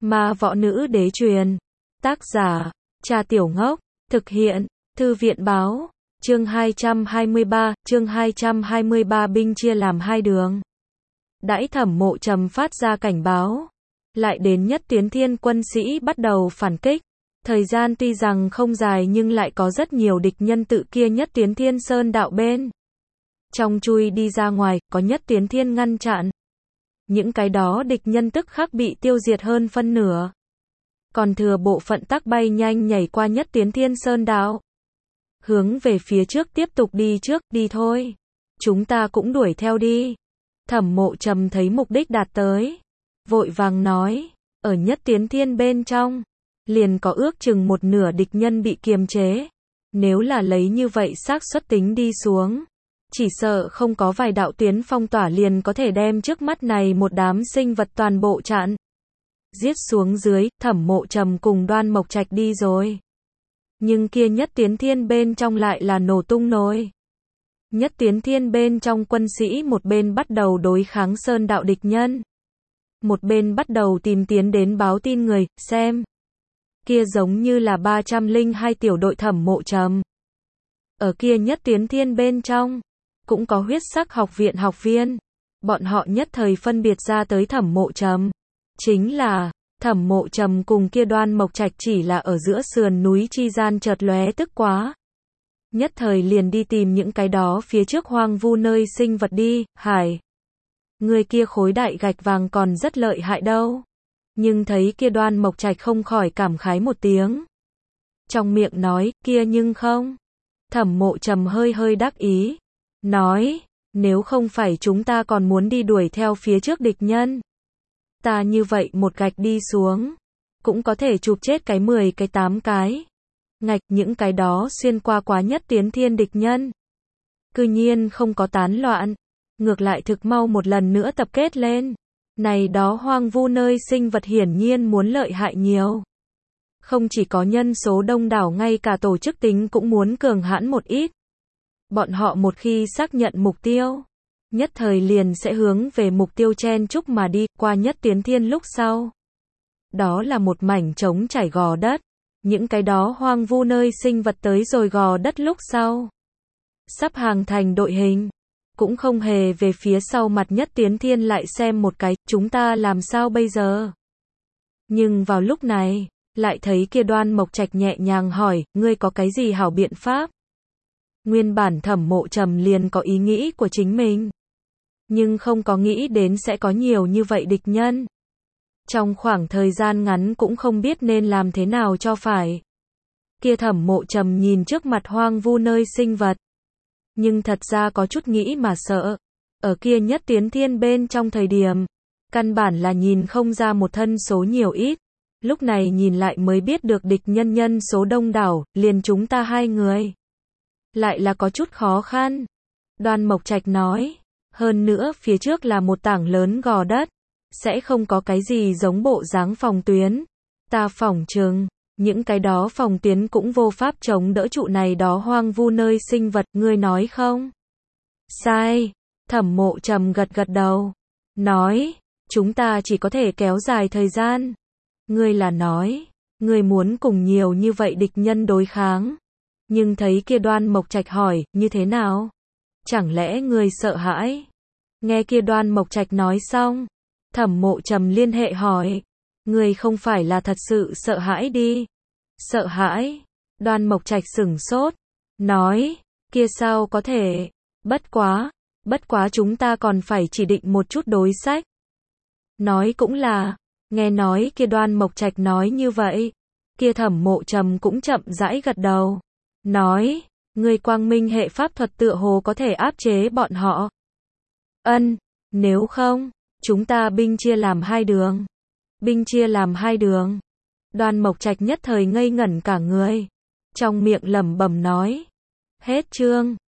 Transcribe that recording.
Ma võ nữ đế truyền. Tác giả, Trà Tiểu Ngốc. Thực hiện, Thư viện báo. Chương 223, binh chia làm hai đường. Đãi Thẩm Mộ Trầm phát ra cảnh báo. Lại đến Nhất Tiến Thiên quân sĩ bắt đầu phản kích. Thời gian tuy rằng không dài nhưng lại có rất nhiều địch nhân tự kia Nhất Tiến Thiên Sơn đạo bên trong chui đi ra ngoài, có Nhất Tiến Thiên ngăn chặn. Những cái đó địch nhân tức khắc bị tiêu diệt hơn phân nửa. Còn thừa bộ phận tắc bay nhanh nhảy qua Nhất Tiến Thiên Sơn đạo. Hướng về phía trước tiếp tục đi trước, đi thôi. Chúng ta cũng đuổi theo đi. Thẩm Mộ Trầm thấy mục đích đạt tới. Vội vàng nói, ở Nhất Tiến Thiên bên trong, liền có ước chừng một nửa địch nhân bị kiềm chế. Nếu là lấy như vậy xác suất tính đi xuống, chỉ sợ không có vài đạo tuyến phong tỏa liền có thể đem trước mắt này một đám sinh vật toàn bộ chặn. Giết xuống dưới, Thẩm Mộ Trầm cùng Đoan Mộc Trạch đi rồi. Nhưng kia Nhất Tiến Thiên bên trong lại là nổ tung nồi. Nhất Tiến Thiên bên trong quân sĩ một bên bắt đầu đối kháng sơn đạo địch nhân. Một bên bắt đầu tìm tiến đến báo tin người, xem. Kia giống như là 302 tiểu đội Thẩm Mộ Trầm. Ở kia Nhất Tiến Thiên bên trong, cũng có huyết sắc học viện học viên. Bọn họ nhất thời phân biệt ra tới Thẩm Mộ Trầm. Chính là, Thẩm Mộ Trầm cùng kia Đoan Mộc Trạch chỉ là ở giữa sườn núi chi gian chợt lóe tức quá. Nhất thời liền đi tìm những cái đó phía trước hoang vu nơi sinh vật đi, hải. Người kia khối đại gạch vàng còn rất lợi hại đâu. Nhưng thấy kia Đoan Mộc Trạch không khỏi cảm khái một tiếng. Trong miệng nói, kia nhưng không. Thẩm Mộ Trầm hơi hơi đắc ý. Nói, nếu không phải chúng ta còn muốn đi đuổi theo phía trước địch nhân. Ta như vậy một gạch đi xuống, cũng có thể chụp chết cái 10 cái 8 cái. Ngạch những cái đó xuyên qua quá Nhất Tiến Thiên địch nhân. Cư nhiên không có tán loạn. Ngược lại thực mau một lần nữa tập kết lên. Này đó hoang vu nơi sinh vật hiển nhiên muốn lợi hại nhiều. Không chỉ có nhân số đông đảo ngay cả tổ chức tính cũng muốn cường hãn một ít. Bọn họ một khi xác nhận mục tiêu, nhất thời liền sẽ hướng về mục tiêu chen chúc mà đi qua Nhất Tiến Thiên lúc sau. Đó là một mảnh trống trải gò đất. Những cái đó hoang vu nơi sinh vật tới rồi gò đất lúc sau. Sắp hàng thành đội hình. Cũng không hề về phía sau mặt Nhất Tiến Thiên lại xem một cái, chúng ta làm sao bây giờ? Nhưng vào lúc này, lại thấy kia Đoan Mộc Trạch nhẹ nhàng hỏi, ngươi có cái gì hảo biện pháp? Nguyên bản Thẩm Mộ Trầm liền có ý nghĩ của chính mình. Nhưng không có nghĩ đến sẽ có nhiều như vậy địch nhân. Trong khoảng thời gian ngắn cũng không biết nên làm thế nào cho phải. Kia Thẩm Mộ Trầm nhìn trước mặt hoang vu nơi sinh vật. Nhưng thật ra có chút nghĩ mà sợ. Ở kia Nhất Tiến Thiên bên trong thời điểm, căn bản là nhìn không ra một thân số nhiều ít. Lúc này nhìn lại mới biết được địch nhân số đông đảo, liền chúng ta hai người. Lại là có chút khó khăn. Đoan Mộc Trạch nói. Hơn nữa phía trước là một tảng lớn gò đất. Sẽ không có cái gì giống bộ dáng phòng tuyến. Ta phỏng chừng, những cái đó phòng tuyến cũng vô pháp chống đỡ trụ này đó hoang vu nơi sinh vật, ngươi nói không? Sai. Thẩm Mộ Trầm gật gật đầu. Nói, chúng ta chỉ có thể kéo dài thời gian. Ngươi là nói, ngươi muốn cùng nhiều như vậy địch nhân đối kháng. Nhưng thấy kia Đoan Mộc Trạch hỏi, như thế nào? Chẳng lẽ ngươi sợ hãi? Nghe kia Đoan Mộc Trạch nói xong, Thẩm Mộ Trầm liên hệ hỏi, ngươi không phải là thật sự sợ hãi đi? Sợ hãi? Đoan Mộc Trạch sửng sốt, nói, kia sao có thể? Bất quá chúng ta còn phải chỉ định một chút đối sách. Nói cũng là, nghe nói kia Đoan Mộc Trạch nói như vậy, kia Thẩm Mộ Trầm cũng chậm rãi gật đầu. Nói, người quang minh hệ pháp thuật tựa hồ có thể áp chế bọn họ. Nếu không, chúng ta binh chia làm hai đường. Binh chia làm hai đường. Đoan Mộc Trạch nhất thời ngây ngẩn cả người. Trong miệng lẩm bẩm nói. Hết chương.